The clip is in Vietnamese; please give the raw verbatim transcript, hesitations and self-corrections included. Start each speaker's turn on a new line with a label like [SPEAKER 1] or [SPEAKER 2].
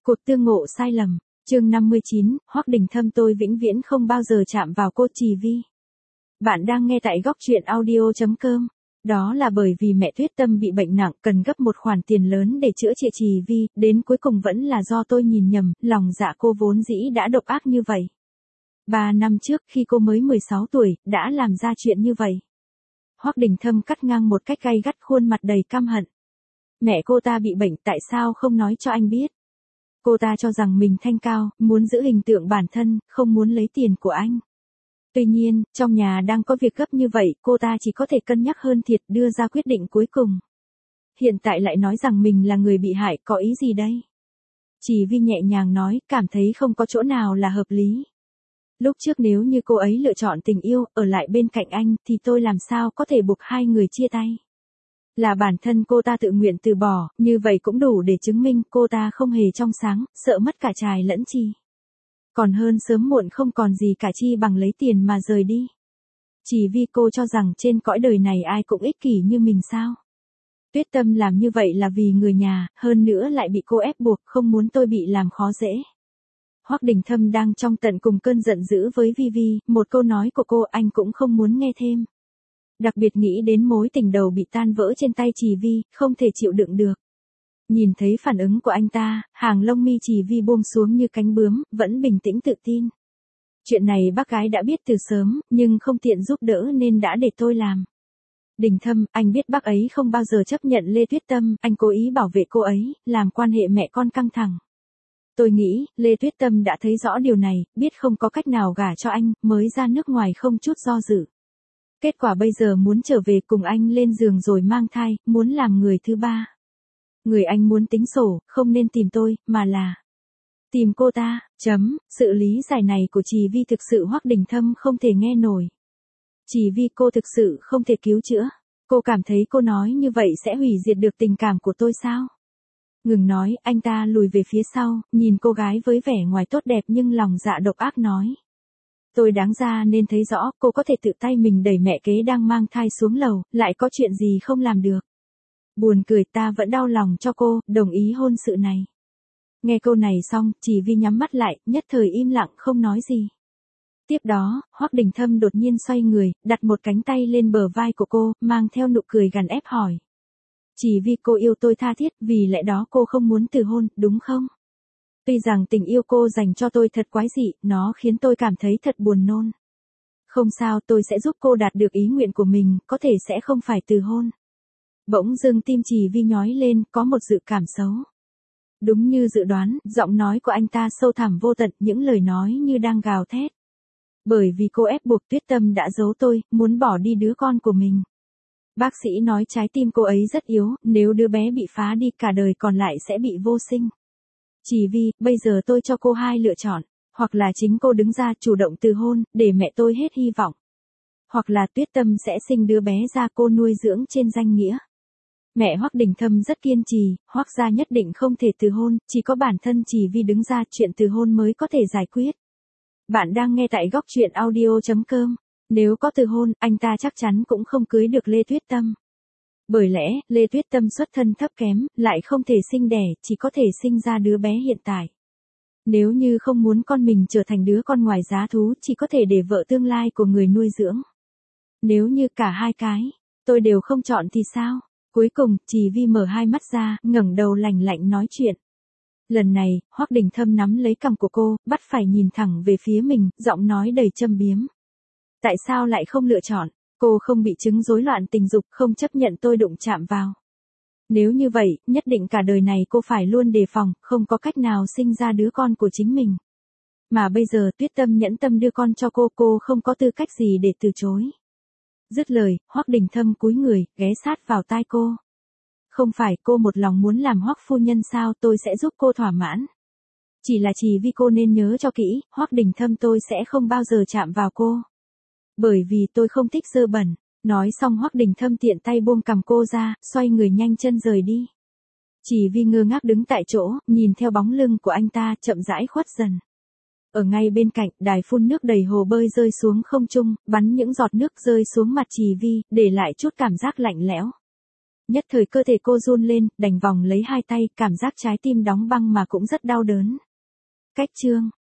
[SPEAKER 1] Cuộc tương ngộ sai lầm, chương năm mươi chín, Hoắc Đình Thâm tôi vĩnh viễn không bao giờ chạm vào cô Trì Vi. Bạn đang nghe tại góc truyện audio chấm com. Đó là bởi vì mẹ Tuyết Tâm bị bệnh nặng cần gấp một khoản tiền lớn để chữa trị Trì Vi, đến cuối cùng vẫn là do tôi nhìn nhầm, lòng dạ cô vốn dĩ đã độc ác như vậy. Ba năm trước khi cô mới mười sáu tuổi, đã làm ra chuyện như vậy. Hoắc Đình Thâm cắt ngang một cách gay gắt, khuôn mặt đầy căm hận. Mẹ cô ta bị bệnh, tại sao không nói cho anh biết? Cô ta cho rằng mình thanh cao, muốn giữ hình tượng bản thân, không muốn lấy tiền của anh. Tuy nhiên, trong nhà đang có việc gấp như vậy, cô ta chỉ có thể cân nhắc hơn thiệt, đưa ra quyết định cuối cùng. Hiện tại lại nói rằng mình là người bị hại, có ý gì đây? Trì Vi nhẹ nhàng nói, cảm thấy không có chỗ nào là hợp lý. Lúc trước nếu như cô ấy lựa chọn tình yêu, ở lại bên cạnh anh, thì tôi làm sao có thể buộc hai người chia tay? Là bản thân cô ta tự nguyện từ bỏ, như vậy cũng đủ để chứng minh cô ta không hề trong sáng, sợ mất cả trai lẫn chi. Còn hơn sớm muộn không còn gì cả chi bằng lấy tiền mà rời đi. Chỉ vì cô cho rằng trên cõi đời này ai cũng ích kỷ như mình sao? Tuyết Tâm làm như vậy là vì người nhà, hơn nữa lại bị cô ép buộc, không muốn tôi bị làm khó dễ. Hoắc Đình Thâm đang trong tận cùng cơn giận dữ với Vi Vi, một câu nói của cô anh cũng không muốn nghe thêm. Đặc biệt nghĩ đến mối tình đầu bị tan vỡ trên tay Trì Vi, không thể chịu đựng được. Nhìn thấy phản ứng của anh ta, hàng lông mi Trì Vi buông xuống như cánh bướm, vẫn bình tĩnh tự tin. Chuyện này bác gái đã biết từ sớm, nhưng không tiện giúp đỡ nên đã để tôi làm. Đình Thâm, anh biết bác ấy không bao giờ chấp nhận Lê Tuyết Tâm, anh cố ý bảo vệ cô ấy, làm quan hệ mẹ con căng thẳng. Tôi nghĩ, Lê Tuyết Tâm đã thấy rõ điều này, biết không có cách nào gả cho anh, mới ra nước ngoài không chút do dự. Kết quả bây giờ muốn trở về cùng anh lên giường rồi mang thai, muốn làm người thứ ba. Người anh muốn tính sổ, không nên tìm tôi, mà là tìm cô ta, chấm, sự lý giải này của Trì Vi thực sự Hoắc Đình Thâm không thể nghe nổi. Trì Vi cô thực sự không thể cứu chữa, cô cảm thấy cô nói như vậy sẽ hủy diệt được tình cảm của tôi sao? Ngừng nói, anh ta lùi về phía sau, nhìn cô gái với vẻ ngoài tốt đẹp nhưng lòng dạ độc ác nói. Tôi đáng ra nên thấy rõ, cô có thể tự tay mình đẩy mẹ kế đang mang thai xuống lầu, lại có chuyện gì không làm được. Buồn cười, ta vẫn đau lòng cho cô, đồng ý hôn sự này. Nghe câu này xong, Trì Vi nhắm mắt lại, nhất thời im lặng không nói gì. Tiếp đó, Hoắc Đình Thâm đột nhiên xoay người, đặt một cánh tay lên bờ vai của cô, mang theo nụ cười gằn ép hỏi. Trì Vi, cô yêu tôi tha thiết, vì lẽ đó cô không muốn từ hôn, đúng không? Tuy rằng tình yêu cô dành cho tôi thật quái dị, nó khiến tôi cảm thấy thật buồn nôn. Không sao, tôi sẽ giúp cô đạt được ý nguyện của mình, có thể sẽ không phải từ hôn. Bỗng dưng tim Trì Vi nhói lên, có một dự cảm xấu. Đúng như dự đoán, giọng nói của anh ta sâu thẳm vô tận, những lời nói như đang gào thét. Bởi vì cô ép buộc Tuyết Tâm đã giấu tôi, muốn bỏ đi đứa con của mình. Bác sĩ nói trái tim cô ấy rất yếu, nếu đứa bé bị phá đi cả đời còn lại sẽ bị vô sinh. Trì Vi, bây giờ tôi cho cô hai lựa chọn, hoặc là chính cô đứng ra chủ động từ hôn, để mẹ tôi hết hy vọng. Hoặc là Tuyết Tâm sẽ sinh đứa bé ra cô nuôi dưỡng trên danh nghĩa. Mẹ Hoắc Đình Thâm rất kiên trì, Hoắc gia nhất định không thể từ hôn, chỉ có bản thân Trì Vi đứng ra chuyện từ hôn mới có thể giải quyết. Bạn đang nghe tại góc truyện audio chấm com. Nếu có từ hôn, anh ta chắc chắn cũng không cưới được Lê Tuyết Tâm. Bởi lẽ, Lê Tuyết Tâm xuất thân thấp kém, lại không thể sinh đẻ, chỉ có thể sinh ra đứa bé hiện tại. Nếu như không muốn con mình trở thành đứa con ngoài giá thú, chỉ có thể để vợ tương lai của người nuôi dưỡng. Nếu như cả hai cái, tôi đều không chọn thì sao? Cuối cùng, Trì Vi mở hai mắt ra, ngẩng đầu lạnh lạnh nói chuyện. Lần này, Hoắc Đình Thâm nắm lấy cằm của cô, bắt phải nhìn thẳng về phía mình, giọng nói đầy châm biếm. Tại sao lại không lựa chọn? Cô không bị chứng rối loạn tình dục, không chấp nhận tôi đụng chạm vào. Nếu như vậy, nhất định cả đời này cô phải luôn đề phòng, không có cách nào sinh ra đứa con của chính mình. Mà bây giờ Tuyết Tâm nhẫn tâm đưa con cho cô, cô không có tư cách gì để từ chối. Dứt lời, Hoắc Đình Thâm cúi người, ghé sát vào tai cô. Không phải cô một lòng muốn làm Hoắc phu nhân sao, tôi sẽ giúp cô thỏa mãn. Chỉ là Trì Vi cô nên nhớ cho kỹ, Hoắc Đình Thâm tôi sẽ không bao giờ chạm vào cô. Bởi vì tôi không thích dơ bẩn. Nói xong Hoắc Đình Thâm tiện tay buông cằm cô ra, xoay người nhanh chân rời đi. Trì Vi ngơ ngác đứng tại chỗ, nhìn theo bóng lưng của anh ta chậm rãi khuất dần. Ở ngay bên cạnh, đài phun nước đầy hồ bơi rơi xuống không trung, bắn những giọt nước rơi xuống mặt Trì Vi, để lại chút cảm giác lạnh lẽo. Nhất thời cơ thể cô run lên, đành vòng lấy hai tay, cảm giác trái tim đóng băng mà cũng rất đau đớn. Cách chương